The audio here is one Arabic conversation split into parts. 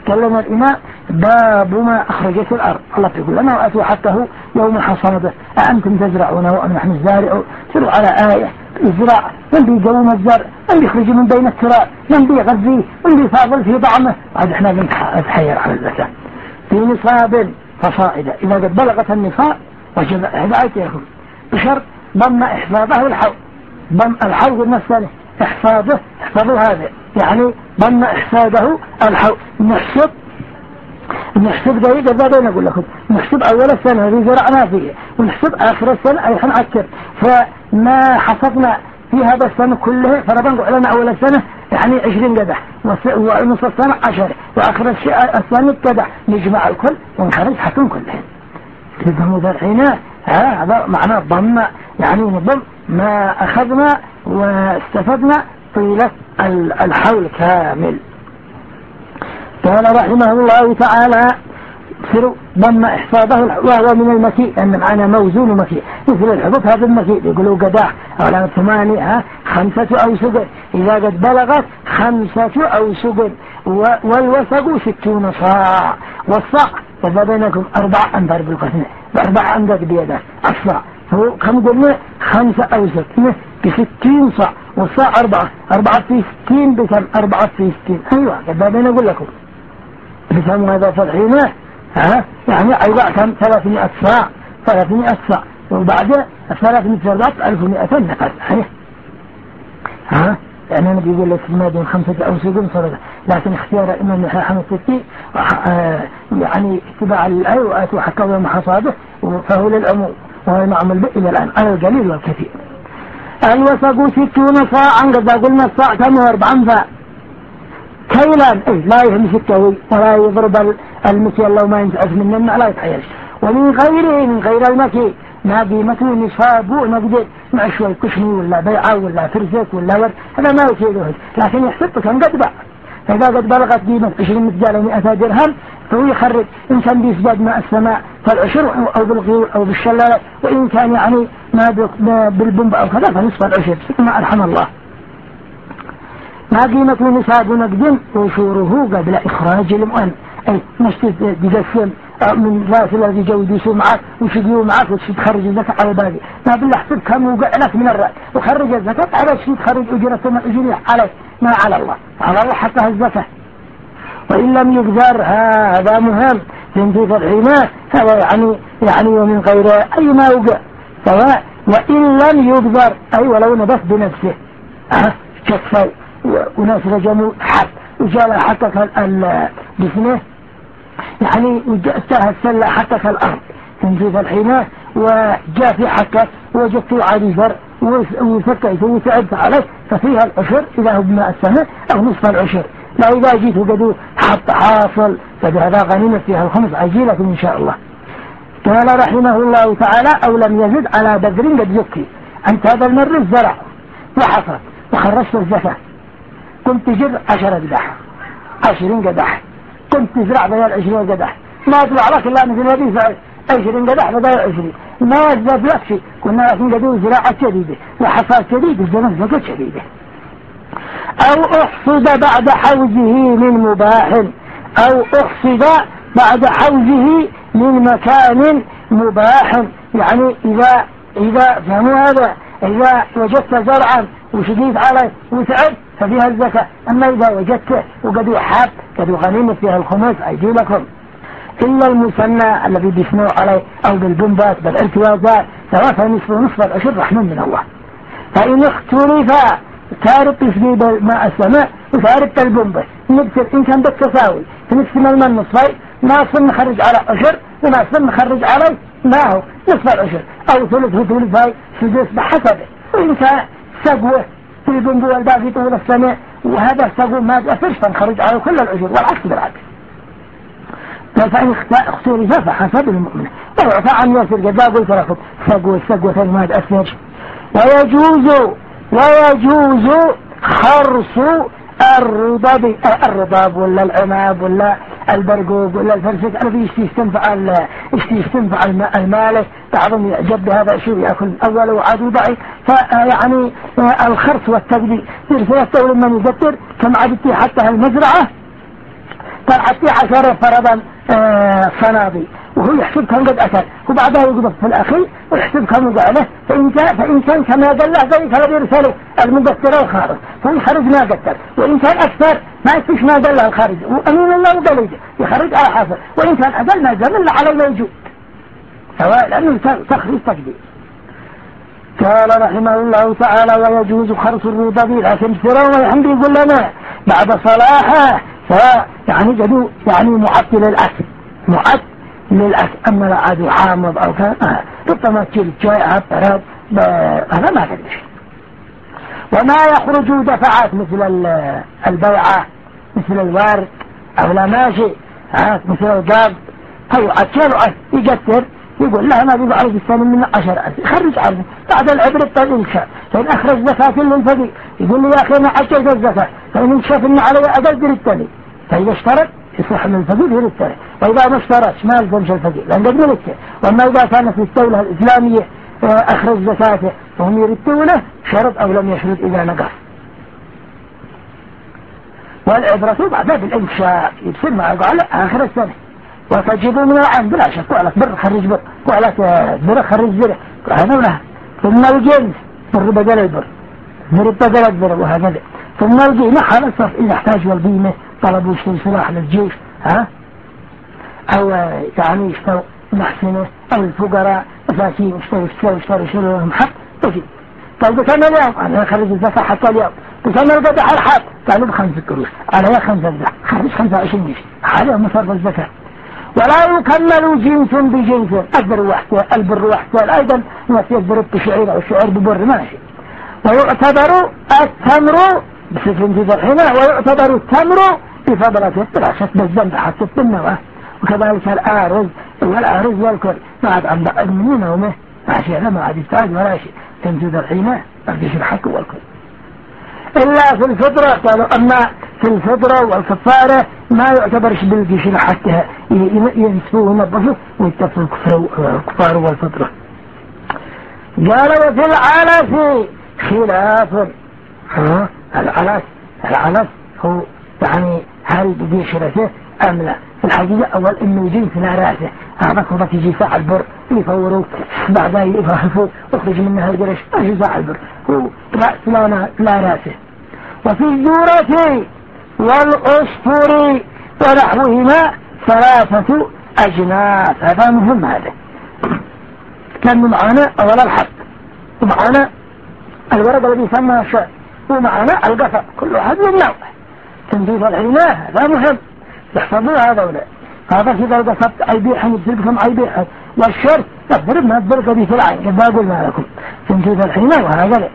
تكلم الإمام باب ما أخرجت الأرض. الله يقول لنا وأتوا حقه يوم حصاده أأنتم تزرعونه وأم نحن الزارعون. سروا على آية يزرع من بيقوم الزرع من بيخرج من بين التراب من بيغذيه من بيفاضل في طعمه. عاد احنا بنتحير على الزكاة في نصاب فصائدة إذا قد بلغت النصاب وجب هدايتهم بشرط ضم إحفاظه الحول. ضم الحول نفسه إحفاظه احفظوا هذا يعني ضم إحفاظه الحول. نحسب دقيقة بعدين أقول لكم نحسب أول السنة الذي زرعنا فيه ونحسب آخر السنة أي حنعكر. فما حصدنا في هذا السنة كله فرضا نقول لنا أول السنة يعني 20 قدح ونصف السنة 10 وآخر السنة قدح نجمع الكل ونخرج حكم كلهم. تفهموا ذا هذا معنى ضم يعني نضم ما أخذنا واستفدنا طيلة الحول كامل. قال رحمه الله تعالى سروا ضم إحفاظه وهو من المكي أن معنا موزون مكي مثل الحبوب هذا المكي يقولوا قداح أو 8 5 أوسق إذا قد بلغت 5 أوسق والوسق 60 صاع والصاع فذا بينكم 4 أمدار بالقسمة 4 أمدار بيده الصاع هو كم قلنا 5 أوسق ب60 صاع والصاع 4 في 60 بكم 4 في 60 أيوة كذا بين أقول لكم بسم هذا فتحينه يعني أيضا كم 300 صاع 300 صاع وبعد 300 صاع 1200 نقص يعني أنا بيقول لك ما بين 5 أوسق صدقة لكن اختيار الإمام حمد الستي يعني اتباع للآية وآتوا حقه يوم حصاده فهو للعموم وهو نعمل به إلى الآن على القليل والكثير. الوسق 60 صاعا قد قلنا الصاع كم 4 فاء كيلان لا يهم التوي ولا يضرب المكيال لو ما ينتعف مننا لا يتحيرش. ومن غيره من غير المكي ما قيمته نصابه نقدر مع شوي كشمي ولا بيعة ولا فرزك ولا ورد هذا ما يصيره لكن يحسب كم قد باع. فإذا قد بلغت قيمة 20 متجالة 100 درهم فهو يخرج إن كان بيزداد ماء السماء فالعشر أو بالغيول أو بالشلالة وإن كان يعني ما بالبنب أو كذا فنصف العشر ثم أرحم الله. ما قيمة نصاب نقد وشوره قبل إخراج المؤن أي نشتد بجسم من راس الذي جو يسوي معك وشديو معك وتخرج الزكاة على الباقي ما بالله حسب كم وقع لك من الرأس وخرج الزكاة على شيء تخرج أجرة من أجرية عليه ما على الله حتى الزكاة. وإن لم يقدر هذا مهم في فرعنا هذا يعني ومن غير أي ما وقع سواء. وإن لم يقدر أي ولو نبث بنفسه كفوا وناس رجموا حق وجاء حقك بسنه يعني وجاء السلة حقك الأرض تنجيز الحين وجاء في حقك وجدت عادي زر وفكيت وتعبت عليك ففيها العشر إذا هو بماء السنة أو نصف العشر. لا إذا جيت قدوا حط حاصل فبهذا غنيمة فيها الخمس عجيلة إن شاء الله. قال رحمه الله تعالى أو لم يزد على بذر قد يبكي أنت هذا المر الزرع وحصل وخرجت الزكاة كنت تجر 10 قدح 20 قدح كنت تزرع بيال 20 قدح ما يطلع لك إلا مثل هذه 20 قدح بيال 20 ما يزداد لك شيء كنا لكن قدوا زراعة شديدة وحصاد شديد الزمن زكاة شديدة. أو أحصد بعد حوزه من مباح أو أحصد بعد حوزه من مكان مباح يعني إذا فهموا هذا إذا وجدت زرعا وشديد عليه وتعب ففيها الزكاة. أما إذا وجدته وقدوا حاب قدوا غنيمة فيها الخمس أيدي لكم. إلا المثنى الذي بيثنوا عليه أو بالبنبات بالارتوازات ثلاثة نصف العشر رحمة من الله. فإن اختلف تارك تسبيب ماء السماء وتارك البنبة نبتل إن كان بالتساوي فنقسم الماء نصفين ناصف نخرج على عشر وناصف نخرج عليه ما هو نصف العشر أو ثلث سدس بحسبه. وإن كان سقوه في البنبة والباقي طول السنة وهذا السقوه ما تأثرش فنخرج على كل العشر والعكس بالعكس. فإن اختلف فحسب المؤمن ويعفى عن ياسر قد لا قلت لكم سقوة ما تأثرش. ويجوز خرص الرضاب ولا العناب ولا البرقوق ولا الفرسك الذي يستنفع المال بعضهم يعجب بهذا الشيء يأكل أول وعاد ضعي. فيعني الخرص والتقدير يرسل التول من يقدر كما عدت حتى المزرعة طلعت في 10 فرضا صنابي وهو يحسب كم قد أكل وبعدها يقبض في الأخير ويحسب كم قاله فإن كان كما قال له ذلك الذي يرسله المدثر الخارج فيخرج ما قدر، وإن كان أكثر ما يكفيش ما قال له الخارج وأمين الله وقال يخرج على حاصل، وإن كان أقل ما زمن على الموجود سواء لأنه تخرج تقدير. قال رحمه الله تعالى ويجوز خرص الرطب لكن سرا ويحمد يقول لنا بعد صلاحه يعني جدو يعني معطل الأكل معطل للأكل، أما لا عاد حامض أو كان ربما تشيل الشاي عطرات هذا ما تدري. وما يخرج دفعات مثل البيعة مثل الورد أو لا ماشي مثل القاب هو أكله يقتر يقول لا ما بيبقى عرض الثاني من 10,000 يخرج عرض بعد العبرة طويل شاء فإن أخرج زكاة للفقير يقول لي يا أخي ما حجز الزكاة فإن شاف إن علي أقدر الثاني فإذا اشترط يصح من الفقير هي الثاني، وإذا ما اشترطش ما يلزمش الفقير لأن قد ملكه. وأما إذا كانت الدولة الإسلامية أخرج زكاته وهم يردونه شرط أو لم يشرط إذا نقص. والعبرة بعدها بالإنشاء يبصر ما قال آخر السنة وتجيبوا من العام بلا شك وعلك بر خرج بر وعلك بر خرج بر هذا ولا ثم الجنس بر بدل البر بر بدل البر وهكذا ثم الجنس حال الصرف إلا احتاج والبيمة طلبوا يشتري سلاح للجيش أو يعني يشتروا محسنة أو الفقراء مساكين يشتروا لهم حق تجيب. طيب كان اليوم أنا خرج الزكاة حتى اليوم وكان القدح الحق قالوا ب5 قروش على 5 الزكاة خرج 25 قرش عليهم مصرف الزكاة. ولا يكمل جنس بجنس البر وحده البر وحده أيضا يضرب بشعير أو الشعير ببر ماشي. ويعتبر التمر بصفر في ذرحنا ويعتبر التمر بفضلته بالعشق بالذنب حتى النواه. وكذلك الأرز والأرز والكل ما عاد عن بعض من نومه ماشي ما عاد يستعد ولا شيء تنجد الحين أرجش الحق والكل إلا في الفطرة. قالوا أما في الفطرة والكفارة ما يعتبرش بالجيش حتى ينسفوه ونبشوه ويتفوا الكفار والفطرة. قال وفي العلف خلاف العلف هو يعني هل بجيش رأسه أم لا. في الحقيقة أول إنه يجي في رأسه هذا كذا يجي ساعة البر يفوروا بعدها يفحفوا ويخرج منها الجرش أجي ساعة البر هو رأس لا رأسه. وفي الجورة والأسطر ونحوهما 3 أجناس. هذا مهم هذا كان معنا أولا الحق ومعنا الورد الذي يسمى الشعر ومعنا القفا كل واحد من نوع تنظيف العناه هذا مهم يحفظوا هذا ولا هذا كذا القفت أيبيحا يبسلكم أيبيحا والشر يضرب ما الضرقة دي في العين كذا قلنا لكم تنظيف العناه وهذا.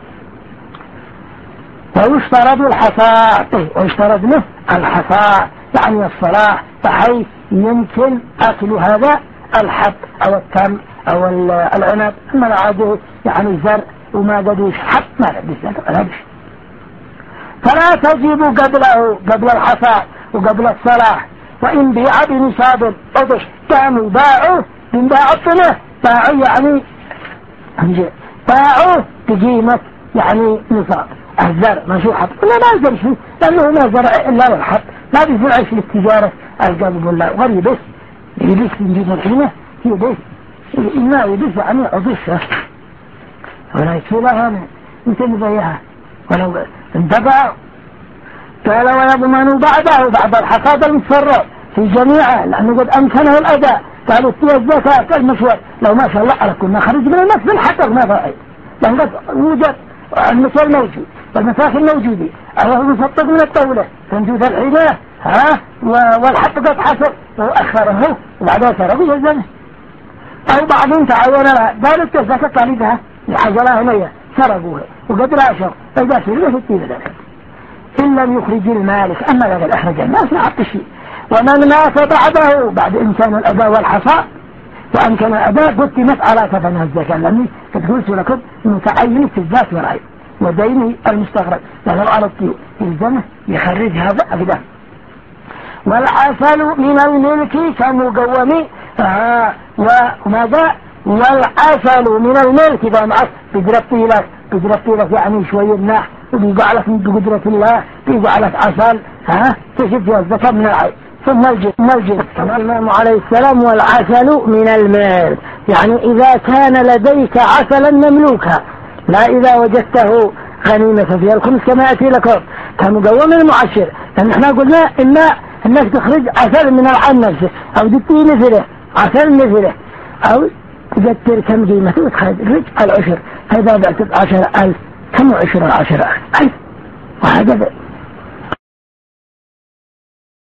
ويشترط الحصاء ويشترط له الحصاء يعني الصلاة بحيث يمكن أكل هذا الحب أو التم أو العنب أما العاده يعني الزرع وما قدوش حب ما لبس فلا تجيب قبل الحصاء وقبل الصلاة. وإن بيع بنصاب عطش كانوا باعوا من باع الطنة باعوا يعني باعوا بقيمة يعني نصاب الزرع ما شو حب ولا ما يزرع شيء لأنه ما زرع إلا والحب ما بيزرعش للتجارة القلب ولا غريب يبس نجيب الحينة يبس إما يبس يعني عطش ولا يكسلها مثل زيها ولو انتبعوا. قال ويضمن بعده بعد الحصاد المتفرع في جميعه لأنه قد أمكنه الأداء. قالوا فيها الزكاة كالمشوار لو ما شاء الله على كنا خرج من النفس الحقر ما فاعل لأن قد وجد المثال موجود والمساكن موجودة الله مصدق من الدولة تنجوز الحينة والحق قد حصل وأخره وبعدها سرقوا الزمن أو بعضهم تعاون قالت الزكاة طالبها لحجرها هنية سرقوها وقد راشوا فإذا سرقوا في التيبة إن لم يخرج المالك أما لقد أخرج الناس لعبت الشيء. ومن مات بعده بعد إمكان الأداء والحصاء وأمكن الأداء قدمت على كفنها الزكاة لأني قلت لكم متعين في الذات والعين ودين المستغرق لأنه على الطيور الزمه يخرج هذا أبدا. والعسل من الملك كمقوم وماذا والعسل من الملك إذا معك بجربتي لك يعني شوية ناح وبيجعلك من قدرة الله بيجعلك عسل تجد فيها الزكاة من العين. ثم الجن كما الإمام عليه السلام والعسل من المال، يعني إذا كان لديك عسلا مملوكا، لا إذا وجدته غنيمة فيها الخمس كما يأتي لكم كمقوم المعشر. لأن احنا قلنا إما أنك تخرج عسل من العين نفسه، أو تدي مثله عسل مثله، أو تقدر كم قيمته وتخرج العشر. فإذا بعت 10,000 كم 10,000 وهكذا.